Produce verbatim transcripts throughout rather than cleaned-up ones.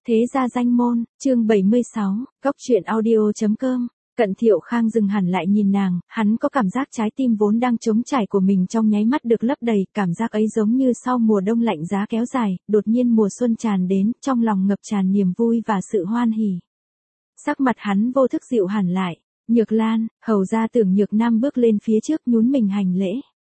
Thế gia danh môn, chương bảy mươi sáu, góc truyện audio.com. Cận Thiệu Khang dừng hẳn lại nhìn nàng, hắn có cảm giác trái tim vốn đang trống trải của mình trong nháy mắt được lấp đầy, cảm giác ấy giống như sau mùa đông lạnh giá kéo dài, đột nhiên mùa xuân tràn đến, trong lòng ngập tràn niềm vui và sự hoan hỉ. Sắc mặt hắn vô thức dịu hẳn lại. Nhược Lan, hầu gia Tưởng Nhược Nam bước lên phía trước nhún mình hành lễ.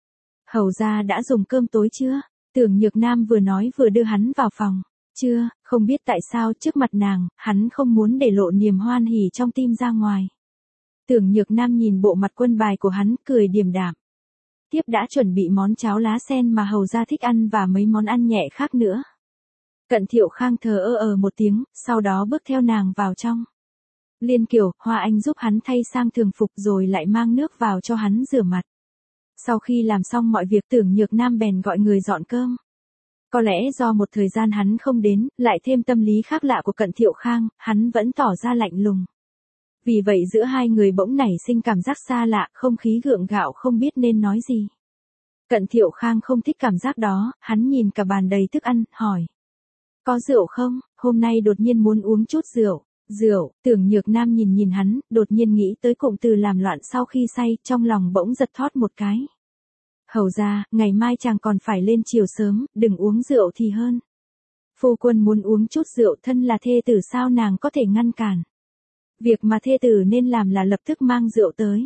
Hầu gia đã dùng cơm tối chưa? Tưởng Nhược Nam vừa nói vừa đưa hắn vào phòng. Chưa, không biết tại sao trước mặt nàng, hắn không muốn để lộ niềm hoan hỉ trong tim ra ngoài. Tưởng Nhược Nam nhìn bộ mặt quân bài của hắn, cười điềm đạm. Tiếp đã chuẩn bị món cháo lá sen mà hầu gia thích ăn và mấy món ăn nhẹ khác nữa. Cận Thiệu Khang thờ ơ ờ một tiếng, sau đó bước theo nàng vào trong. Liên Kiều, Hoa Anh giúp hắn thay sang thường phục rồi lại mang nước vào cho hắn rửa mặt. Sau khi làm xong mọi việc, Tưởng Nhược Nam bèn gọi người dọn cơm. Có lẽ do một thời gian hắn không đến, lại thêm tâm lý khác lạ của Cận Thiệu Khang, hắn vẫn tỏ ra lạnh lùng. Vì vậy giữa hai người bỗng nảy sinh cảm giác xa lạ, không khí gượng gạo không biết nên nói gì. Cận Thiệu Khang không thích cảm giác đó, hắn nhìn cả bàn đầy thức ăn, hỏi. Có rượu không? Hôm nay đột nhiên muốn uống chút rượu. Rượu, Tưởng Nhược Nam nhìn nhìn hắn, đột nhiên nghĩ tới cụm từ làm loạn sau khi say, trong lòng bỗng giật thót một cái. Hầu ra, ngày mai chàng còn phải lên chiều sớm, đừng uống rượu thì hơn. Phu quân muốn uống chút rượu, thân là thê tử sao nàng có thể ngăn cản. Việc mà thê tử nên làm là lập tức mang rượu tới.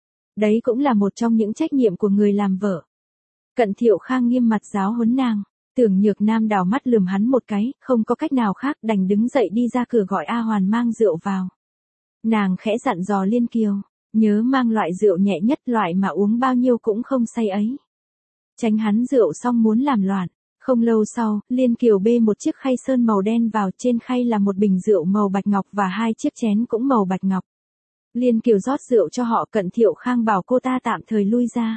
Đấy cũng là một trong những trách nhiệm của người làm vợ. Cận Thiệu Khang nghiêm mặt giáo huấn nàng. Tưởng Nhược Nam đảo mắt lườm hắn một cái, không có cách nào khác, đành đứng dậy đi ra cửa gọi A Hoàn mang rượu vào. Nàng khẽ dặn dò Liên Kiều, nhớ mang loại rượu nhẹ nhất, loại mà uống bao nhiêu cũng không say ấy. Tránh hắn rượu xong muốn làm loạn. Không lâu sau, Liên Kiều bê một chiếc khay sơn màu đen vào, trên khay là một bình rượu màu bạch ngọc và hai chiếc chén cũng màu bạch ngọc. Liên Kiều rót rượu cho họ, Cận Thiệu Khang bảo cô ta tạm thời lui ra.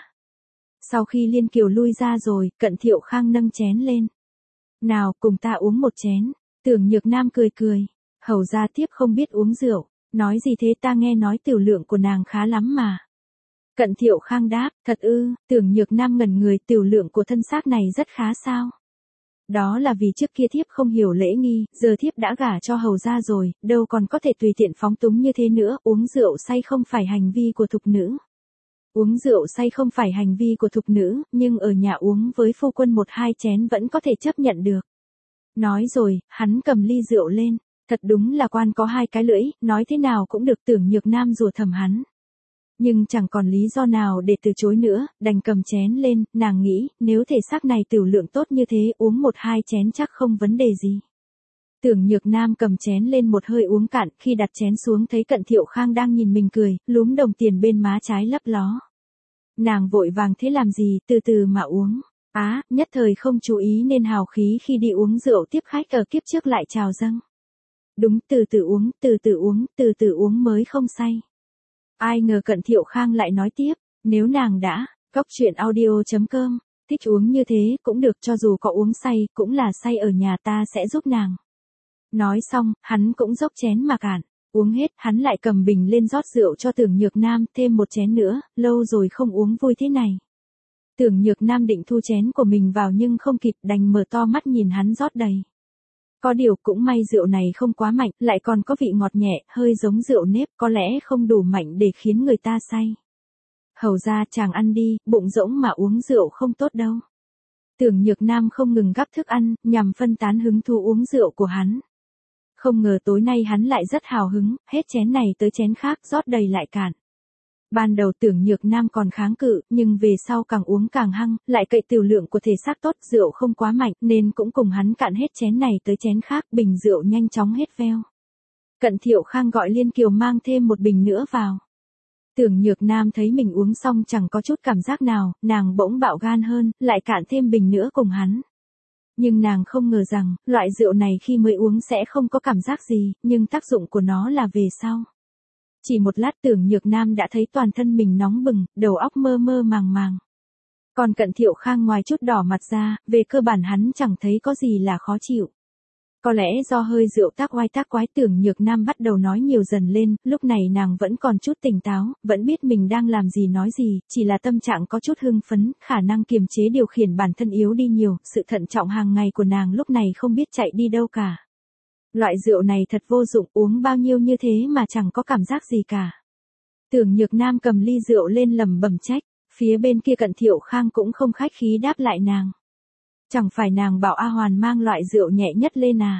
Sau khi Liên Kiều lui ra rồi, Cận Thiệu Khang nâng chén lên. Nào, cùng ta uống một chén. Tưởng Nhược Nam cười cười. Hầu gia tiếp không biết uống rượu. Nói gì thế, ta nghe nói tiểu lượng của nàng khá lắm mà. Cận Thiệu Khang đáp, thật ư? Tưởng Nhược Nam ngẩn người, tiểu lượng của thân xác này rất khá sao? Đó là vì trước kia thiếp không hiểu lễ nghi, giờ thiếp đã gả cho hầu gia rồi, đâu còn có thể tùy tiện phóng túng như thế nữa, uống rượu say không phải hành vi của thục nữ. Uống rượu say không phải hành vi của thục nữ, nhưng ở nhà uống với phu quân một hai chén vẫn có thể chấp nhận được. Nói rồi, hắn cầm ly rượu lên, thật đúng là quan có hai cái lưỡi, nói thế nào cũng được. Tưởng Nhược Nam rủa thầm hắn. Nhưng chẳng còn lý do nào để từ chối nữa, đành cầm chén lên, nàng nghĩ, nếu thể xác này tiểu lượng tốt như thế, uống một hai chén chắc không vấn đề gì. Tưởng Nhược Nam cầm chén lên một hơi uống cạn, khi đặt chén xuống thấy Cận Thiệu Khang đang nhìn mình cười, lúm đồng tiền bên má trái lấp ló. Nàng vội vàng thế làm gì, từ từ mà uống. Á, à, nhất thời không chú ý nên hào khí khi đi uống rượu tiếp khách ở kiếp trước lại trào dâng. Đúng, từ từ uống, từ từ uống, từ từ uống mới không say. Ai ngờ Cận Thiệu Khang lại nói tiếp, nếu nàng đã, góc truyện audio.com, thích uống như thế cũng được, cho dù có uống say, cũng là say ở nhà ta sẽ giúp nàng. Nói xong, hắn cũng dốc chén mà cạn, uống hết, hắn lại cầm bình lên rót rượu cho Tưởng Nhược Nam, thêm một chén nữa, lâu rồi không uống vui thế này. Tưởng Nhược Nam định thu chén của mình vào nhưng không kịp, đành mở to mắt nhìn hắn rót đầy. Có điều cũng may rượu này không quá mạnh, lại còn có vị ngọt nhẹ, hơi giống rượu nếp, có lẽ không đủ mạnh để khiến người ta say. Hầu ra chàng ăn đi, bụng rỗng mà uống rượu không tốt đâu. Tưởng Nhược Nam không ngừng gắp thức ăn, nhằm phân tán hứng thú uống rượu của hắn. Không ngờ tối nay hắn lại rất hào hứng, hết chén này tới chén khác, rót đầy lại cạn. Ban đầu Tưởng Nhược Nam còn kháng cự, nhưng về sau càng uống càng hăng, lại cậy tiểu lượng của thể xác tốt, rượu không quá mạnh, nên cũng cùng hắn cạn hết chén này tới chén khác, bình rượu nhanh chóng hết veo. Cận Thiệu Khang gọi Liên Kiều mang thêm một bình nữa vào. Tưởng Nhược Nam thấy mình uống xong chẳng có chút cảm giác nào, nàng bỗng bạo gan hơn, lại cạn thêm bình nữa cùng hắn. Nhưng nàng không ngờ rằng, loại rượu này khi mới uống sẽ không có cảm giác gì, nhưng tác dụng của nó là về sau. Chỉ một lát Tưởng Nhược Nam đã thấy toàn thân mình nóng bừng, đầu óc mơ mơ màng màng. Còn Cận Thiệu Khang ngoài chút đỏ mặt ra, về cơ bản hắn chẳng thấy có gì là khó chịu. Có lẽ do hơi rượu tác oai tác quái, Tưởng Nhược Nam bắt đầu nói nhiều dần lên, lúc này nàng vẫn còn chút tỉnh táo, vẫn biết mình đang làm gì nói gì, chỉ là tâm trạng có chút hưng phấn, khả năng kiềm chế điều khiển bản thân yếu đi nhiều, sự thận trọng hàng ngày của nàng lúc này không biết chạy đi đâu cả. Loại rượu này thật vô dụng, uống bao nhiêu như thế mà chẳng có cảm giác gì cả. Tưởng Nhược Nam cầm ly rượu lên lẩm bẩm trách, phía bên kia Cận Thiệu Khang cũng không khách khí đáp lại nàng. Chẳng phải nàng bảo A Hoàn mang loại rượu nhẹ nhất lên à?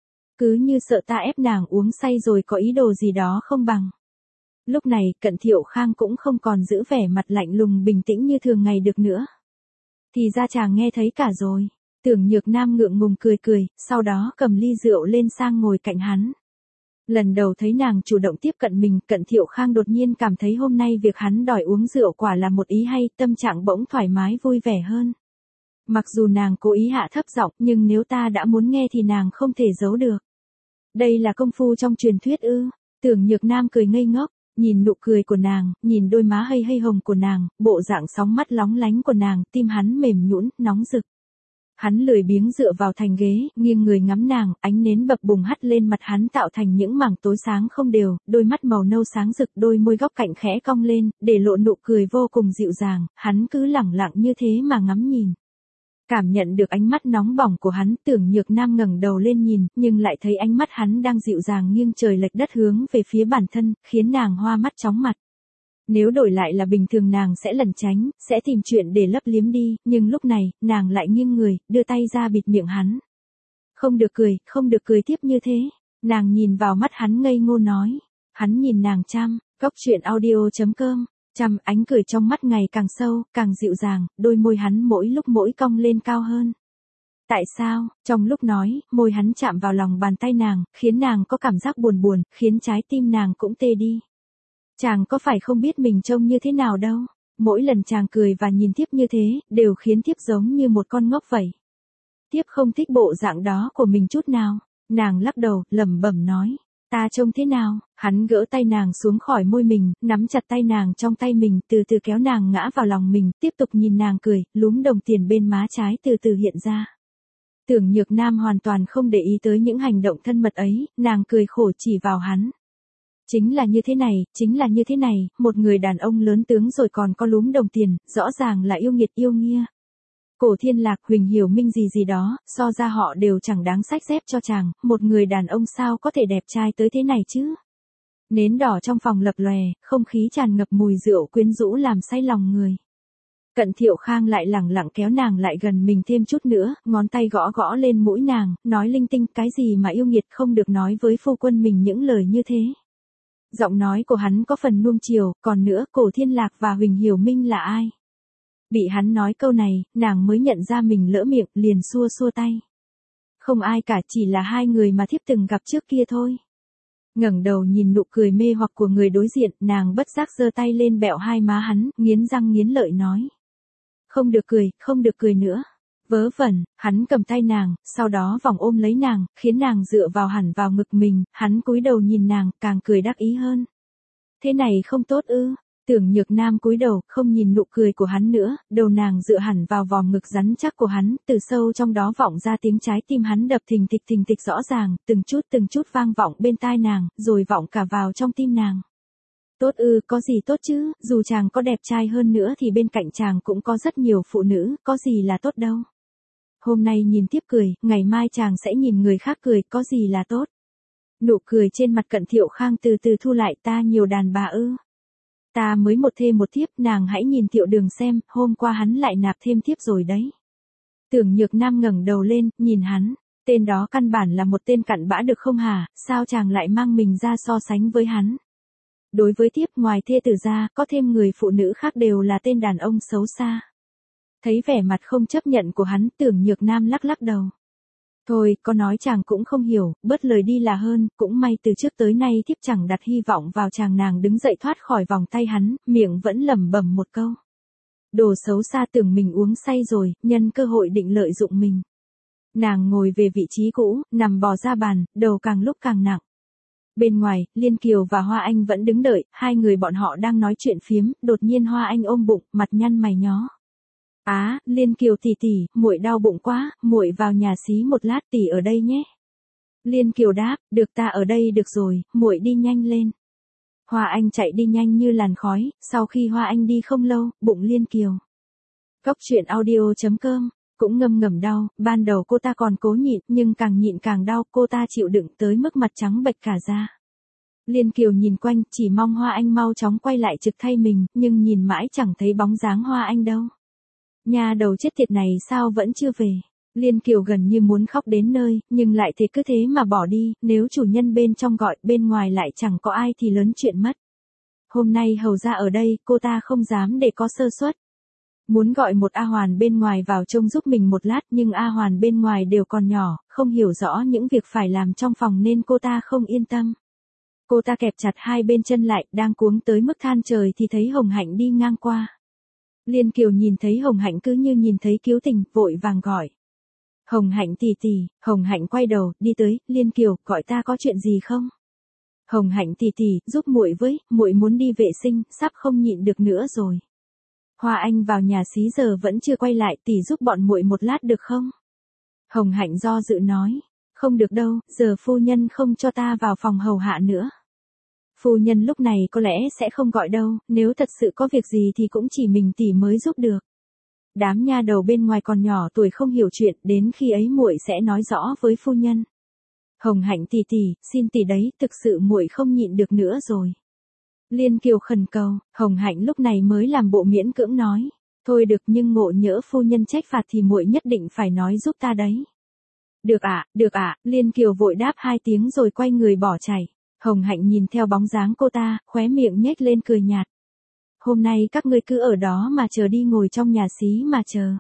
Cứ như sợ ta ép nàng uống say rồi có ý đồ gì đó không bằng. Lúc này, Cận Thiệu Khang cũng không còn giữ vẻ mặt lạnh lùng bình tĩnh như thường ngày được nữa. Thì ra chàng nghe thấy cả rồi. Tưởng Nhược Nam ngượng ngùng cười cười, sau đó cầm ly rượu lên sang ngồi cạnh hắn. Lần đầu thấy nàng chủ động tiếp cận mình, Cận Thiệu Khang đột nhiên cảm thấy hôm nay việc hắn đòi uống rượu quả là một ý hay, tâm trạng bỗng thoải mái vui vẻ hơn. Mặc dù nàng cố ý hạ thấp giọng, nhưng nếu ta đã muốn nghe thì nàng không thể giấu được. Đây là công phu trong truyền thuyết ư? Tưởng Nhược Nam cười ngây ngốc, nhìn nụ cười của nàng, nhìn đôi má hây hây hồng của nàng, bộ dạng sóng mắt lóng lánh của nàng, tim hắn mềm nhũn, nóng rực. Hắn lười biếng dựa vào thành ghế, nghiêng người ngắm nàng, ánh nến bập bùng hắt lên mặt hắn tạo thành những mảng tối sáng không đều, đôi mắt màu nâu sáng rực, đôi môi góc cạnh khẽ cong lên, để lộ nụ cười vô cùng dịu dàng, hắn cứ lẳng lặng như thế mà ngắm nhìn. Cảm nhận được ánh mắt nóng bỏng của hắn, Tưởng Nhược Nam ngẩng đầu lên nhìn, nhưng lại thấy ánh mắt hắn đang dịu dàng nghiêng trời lệch đất hướng về phía bản thân, khiến nàng hoa mắt chóng mặt. Nếu đổi lại là bình thường nàng sẽ lẩn tránh, sẽ tìm chuyện để lấp liếm đi, nhưng lúc này, nàng lại nghiêng người, đưa tay ra bịt miệng hắn. Không được cười, không được cười tiếp như thế. Nàng nhìn vào mắt hắn ngây ngô nói. Hắn nhìn nàng chăm, góc truyện audio chấm com. Chăm ánh cười trong mắt ngày càng sâu, càng dịu dàng, đôi môi hắn mỗi lúc mỗi cong lên cao hơn. Tại sao, trong lúc nói, môi hắn chạm vào lòng bàn tay nàng, khiến nàng có cảm giác buồn buồn, khiến trái tim nàng cũng tê đi. Chàng có phải không biết mình trông như thế nào đâu, mỗi lần chàng cười và nhìn Thiếp như thế, đều khiến Thiếp giống như một con ngốc vậy. Thiếp không thích bộ dạng đó của mình chút nào. Nàng lắc đầu, lẩm bẩm nói. Ta trông thế nào? Hắn gỡ tay nàng xuống khỏi môi mình, nắm chặt tay nàng trong tay mình, từ từ kéo nàng ngã vào lòng mình, tiếp tục nhìn nàng cười, lúm đồng tiền bên má trái từ từ hiện ra. Tưởng Nhược Nam hoàn toàn không để ý tới những hành động thân mật ấy, nàng cười khổ chỉ vào hắn. Chính là như thế này, chính là như thế này, một người đàn ông lớn tướng rồi còn có lúm đồng tiền, rõ ràng là yêu nghiệt yêu nghia. Cổ Thiên Lạc, Huỳnh Hiểu Minh gì gì đó, so ra họ đều chẳng đáng xách dép cho chàng, một người đàn ông sao có thể đẹp trai tới thế này chứ. Nến đỏ trong phòng lập lòe, không khí tràn ngập mùi rượu quyến rũ làm say lòng người. Cận Thiệu Khang lại lẳng lặng kéo nàng lại gần mình thêm chút nữa, ngón tay gõ gõ lên mũi nàng, nói linh tinh, cái gì mà yêu nghiệt không được nói với phu quân mình những lời như thế. Giọng nói của hắn có phần nuông chiều, còn nữa, Cổ Thiên Lạc và Huỳnh Hiểu Minh là ai? Bị hắn nói câu này, nàng mới nhận ra mình lỡ miệng, liền xua xua tay. Không ai cả, chỉ là hai người mà Thiếp từng gặp trước kia thôi. Ngẩng đầu nhìn nụ cười mê hoặc của người đối diện, nàng bất giác giơ tay lên bẹo hai má hắn, nghiến răng nghiến lợi nói. Không được cười, không được cười nữa. Vớ vẩn, hắn cầm tay nàng, sau đó vòng ôm lấy nàng, khiến nàng dựa vào hẳn vào ngực mình, hắn cúi đầu nhìn nàng, càng cười đắc ý hơn. Thế này không tốt ư? Tưởng Nhược Nam cúi đầu, không nhìn nụ cười của hắn nữa, đầu nàng dựa hẳn vào vòng ngực rắn chắc của hắn, từ sâu trong đó vọng ra tiếng trái tim hắn đập thình thịch thình thịch rõ ràng, từng chút từng chút vang vọng bên tai nàng, rồi vọng cả vào trong tim nàng. Tốt ư, có gì tốt chứ, dù chàng có đẹp trai hơn nữa thì bên cạnh chàng cũng có rất nhiều phụ nữ, có gì là tốt đâu. Hôm nay nhìn Thiếp cười, ngày mai chàng sẽ nhìn người khác cười, có gì là tốt. Nụ cười trên mặt Cận Thiệu Khang từ từ thu lại, ta nhiều đàn bà ư. Ta mới một thê một thiếp, nàng hãy nhìn Thiệu Đường xem, hôm qua hắn lại nạp thêm thiếp rồi đấy. Tưởng Nhược Nam ngẩng đầu lên, nhìn hắn, tên đó căn bản là một tên cặn bã được không hả, sao chàng lại mang mình ra so sánh với hắn. Đối với thiếp, ngoài thê tử ra, có thêm người phụ nữ khác đều là tên đàn ông xấu xa. Thấy vẻ mặt không chấp nhận của hắn, Tưởng Nhược Nam lắc lắc đầu. Thôi, có nói chàng cũng không hiểu, bớt lời đi là hơn, cũng may từ trước tới nay thiếp chẳng đặt hy vọng vào chàng. Nàng đứng dậy thoát khỏi vòng tay hắn, miệng vẫn lẩm bẩm một câu. Đồ xấu xa, tưởng mình uống say rồi, nhân cơ hội định lợi dụng mình. Nàng ngồi về vị trí cũ, nằm bò ra bàn, đầu càng lúc càng nặng. Bên ngoài, Liên Kiều và Hoa Anh vẫn đứng đợi, hai người bọn họ đang nói chuyện phiếm, đột nhiên Hoa Anh ôm bụng, mặt nhăn mày nhó. Á, Liên Kiều tỷ tỷ, muội đau bụng quá, muội vào nhà xí một lát, tỷ ở đây nhé. Liên Kiều đáp, được, ta ở đây được rồi, muội đi nhanh lên. Hoa Anh chạy đi nhanh như làn khói, sau khi Hoa Anh đi không lâu, bụng Liên Kiều. Góc truyện audio chấm com cũng ngâm ngầm đau, ban đầu cô ta còn cố nhịn, nhưng càng nhịn càng đau, cô ta chịu đựng tới mức mặt trắng bệch cả da. Liên Kiều nhìn quanh, chỉ mong Hoa Anh mau chóng quay lại trực thay mình, nhưng nhìn mãi chẳng thấy bóng dáng Hoa Anh đâu. Nhà đầu chết tiệt này sao vẫn chưa về? Liên Kiều gần như muốn khóc đến nơi, nhưng lại thế cứ thế mà bỏ đi, nếu chủ nhân bên trong gọi, bên ngoài lại chẳng có ai thì lớn chuyện mất. Hôm nay hầu ra ở đây, cô ta không dám để có sơ suất. Muốn gọi một A Hoàn bên ngoài vào trông giúp mình một lát, nhưng A Hoàn bên ngoài đều còn nhỏ, không hiểu rõ những việc phải làm trong phòng nên cô ta không yên tâm. Cô ta kẹp chặt hai bên chân lại, đang cuống tới mức than trời thì thấy Hồng Hạnh đi ngang qua. Liên Kiều nhìn thấy Hồng Hạnh cứ như nhìn thấy cứu tình, vội vàng gọi. Hồng Hạnh tỉ tỉ. Hồng Hạnh quay đầu, đi tới. Liên Kiều, gọi ta có chuyện gì không? Hồng Hạnh tỉ tỉ, giúp muội với, muội muốn đi vệ sinh, sắp không nhịn được nữa rồi. Hoa Anh vào nhà xí giờ vẫn chưa quay lại, tỉ giúp bọn muội một lát được không? Hồng Hạnh do dự nói, không được đâu, giờ phu nhân không cho ta vào phòng hầu hạ nữa. Phu nhân lúc này có lẽ sẽ không gọi đâu, nếu thật sự có việc gì thì cũng chỉ mình tỷ mới giúp được. Đám nha đầu bên ngoài còn nhỏ tuổi không hiểu chuyện, đến khi ấy muội sẽ nói rõ với phu nhân. Hồng Hạnh tỷ tỷ, xin tỷ đấy, thực sự muội không nhịn được nữa rồi. Liên Kiều khẩn cầu, Hồng Hạnh lúc này mới làm bộ miễn cưỡng nói, thôi được, nhưng ngộ nhỡ phu nhân trách phạt thì muội nhất định phải nói giúp ta đấy. Được ạ, à, được ạ, à, Liên Kiều vội đáp hai tiếng rồi quay người bỏ chạy. Hồng Hạnh nhìn theo bóng dáng cô ta, khóe miệng nhếch lên cười nhạt. Hôm nay các ngươi cứ ở đó mà chờ đi, ngồi trong nhà xí mà chờ.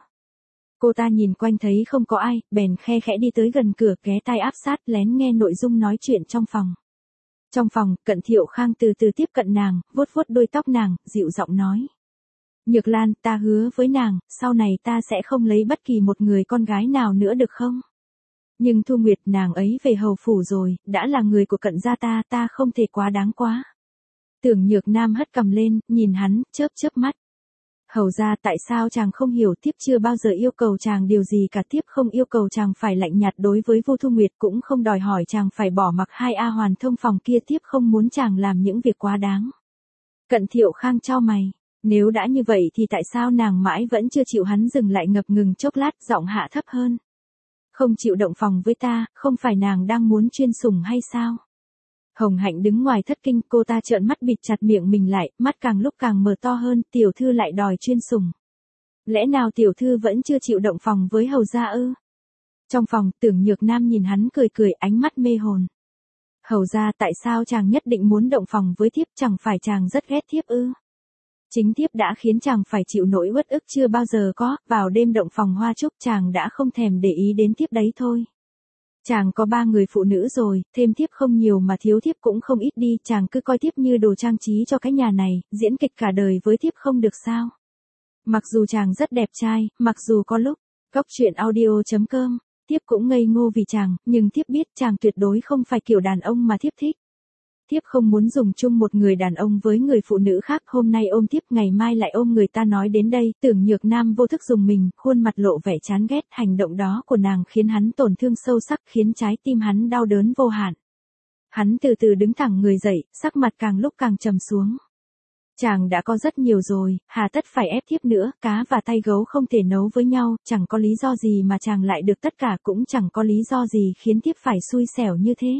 Cô ta nhìn quanh thấy không có ai, bèn khe khẽ đi tới gần cửa, ghé tai áp sát lén nghe nội dung nói chuyện trong phòng. Trong phòng, Cận Thiệu Khang từ từ tiếp cận nàng, vuốt vuốt đôi tóc nàng, dịu giọng nói. Nhược Lan, ta hứa với nàng, sau này ta sẽ không lấy bất kỳ một người con gái nào nữa được không? Nhưng Thu Nguyệt, nàng ấy về hầu phủ rồi, đã là người của Cận gia ta, ta không thể quá đáng quá. Tưởng Nhược Nam hất cằm lên, nhìn hắn, chớp chớp mắt. Hầu ra, tại sao chàng không hiểu, thiếp chưa bao giờ yêu cầu chàng điều gì cả, thiếp không yêu cầu chàng phải lạnh nhạt đối với Vu Thu Nguyệt, cũng không đòi hỏi chàng phải bỏ mặc hai A Hoàn thông phòng kia, thiếp không muốn chàng làm những việc quá đáng. Cận Thiệu Khang chau mày, nếu đã như vậy thì tại sao nàng mãi vẫn chưa chịu? Hắn dừng lại ngập ngừng chốc lát, giọng hạ thấp hơn. Không chịu động phòng với ta, không phải nàng đang muốn chuyên sủng hay sao? Hồng Hạnh đứng ngoài thất kinh, cô ta trợn mắt bịt chặt miệng mình lại, mắt càng lúc càng mở to hơn, tiểu thư lại đòi chuyên sủng. Lẽ nào tiểu thư vẫn chưa chịu động phòng với hầu gia ư? Trong phòng, Tưởng Nhược Nam nhìn hắn cười cười, ánh mắt mê hồn. Hầu gia, tại sao chàng nhất định muốn động phòng với thiếp, chẳng phải chàng rất ghét thiếp ư? Chính thiếp đã khiến chàng phải chịu nỗi uất ức chưa bao giờ có, vào đêm động phòng hoa trúc chàng đã không thèm để ý đến thiếp đấy thôi. Chàng có ba người phụ nữ rồi, thêm thiếp không nhiều mà thiếu thiếp cũng không ít đi, chàng cứ coi thiếp như đồ trang trí cho cái nhà này, diễn kịch cả đời với thiếp không được sao? Mặc dù chàng rất đẹp trai, mặc dù có lúc, Cóc truyện audio chấm com, thiếp cũng ngây ngô vì chàng, nhưng thiếp biết chàng tuyệt đối không phải kiểu đàn ông mà thiếp thích. Thiếp không muốn dùng chung một người đàn ông với người phụ nữ khác, hôm nay ôm thiếp, ngày mai lại ôm người ta. Nói đến đây, Tưởng Nhược Nam vô thức dùng mình, khuôn mặt lộ vẻ chán ghét, hành động đó của nàng khiến hắn tổn thương sâu sắc, khiến trái tim hắn đau đớn vô hạn. Hắn từ từ đứng thẳng người dậy, sắc mặt càng lúc càng trầm xuống. Chàng đã có rất nhiều rồi, hà tất phải ép thiếp nữa, cá và tay gấu không thể nấu với nhau, chẳng có lý do gì mà chàng lại được tất cả, cũng chẳng có lý do gì khiến thiếp phải xui xẻo như thế.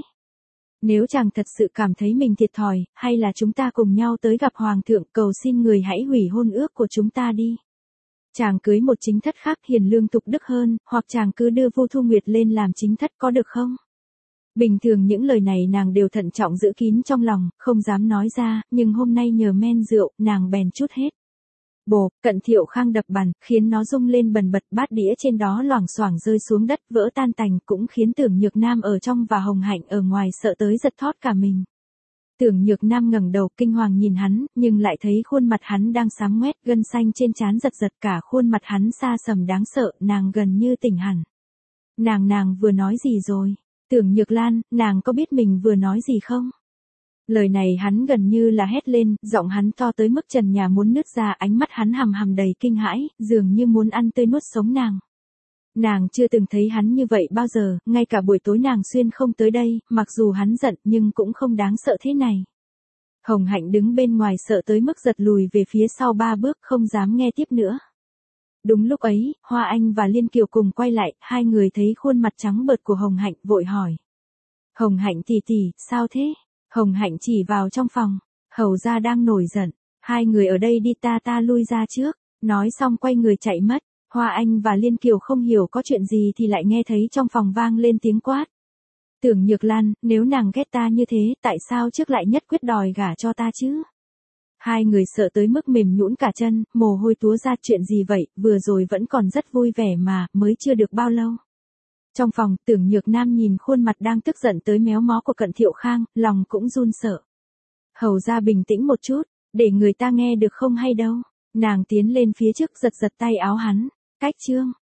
Nếu chàng thật sự cảm thấy mình thiệt thòi, hay là chúng ta cùng nhau tới gặp Hoàng thượng, cầu xin người hãy hủy hôn ước của chúng ta đi. Chàng cưới một chính thất khác hiền lương tục đức hơn, hoặc chàng cứ đưa Vu Thu Nguyệt lên làm chính thất có được không? Bình thường những lời này nàng đều thận trọng giữ kín trong lòng, không dám nói ra, nhưng hôm nay nhờ men rượu, nàng bèn trút hết. Bồ, Cận Thiệu Khang đập bàn, khiến nó rung lên bần bật, bát đĩa trên đó loảng xoảng rơi xuống đất, vỡ tan tành, cũng khiến Tưởng Nhược Nam ở trong và Hồng Hạnh ở ngoài sợ tới giật thót cả mình. Tưởng Nhược Nam ngẩng đầu kinh hoàng nhìn hắn, nhưng lại thấy khuôn mặt hắn đang xám ngoét, gân xanh trên trán giật giật, cả khuôn mặt hắn xa sầm đáng sợ, nàng gần như tỉnh hẳn. Nàng nàng vừa nói gì rồi? Tưởng Nhược Lan, nàng có biết mình vừa nói gì không? Lời này hắn gần như là hét lên, giọng hắn to tới mức trần nhà muốn nứt ra, ánh mắt hắn hằm hằm đầy kinh hãi, dường như muốn ăn tươi nuốt sống nàng. Nàng chưa từng thấy hắn như vậy bao giờ, ngay cả buổi tối nàng xuyên không tới đây, mặc dù hắn giận nhưng cũng không đáng sợ thế này. Hồng Hạnh đứng bên ngoài sợ tới mức giật lùi về phía sau ba bước, không dám nghe tiếp nữa. Đúng lúc ấy, Hoa Anh và Liên Kiều cùng quay lại, hai người thấy khuôn mặt trắng bệch của Hồng Hạnh, vội hỏi. Hồng Hạnh tỷ tỷ, sao thế? Hồng Hạnh chỉ vào trong phòng, Hầu gia đang nổi giận, hai người ở đây đi, ta ta lui ra trước, nói xong quay người chạy mất. Hoa Anh và Liên Kiều không hiểu có chuyện gì thì lại nghe thấy trong phòng vang lên tiếng quát. Tưởng Nhược Lan, nếu nàng ghét ta như thế, tại sao trước lại nhất quyết đòi gả cho ta chứ? Hai người sợ tới mức mềm nhũn cả chân, mồ hôi túa ra, chuyện gì vậy, vừa rồi vẫn còn rất vui vẻ mà, mới chưa được bao lâu. Trong phòng, Tưởng Nhược Nam nhìn khuôn mặt đang tức giận tới méo mó của Cận Thiệu Khang, lòng cũng run sợ. Hầu ra bình tĩnh một chút, để người ta nghe được không hay đâu. Nàng tiến lên phía trước giật giật tay áo hắn. Cách chương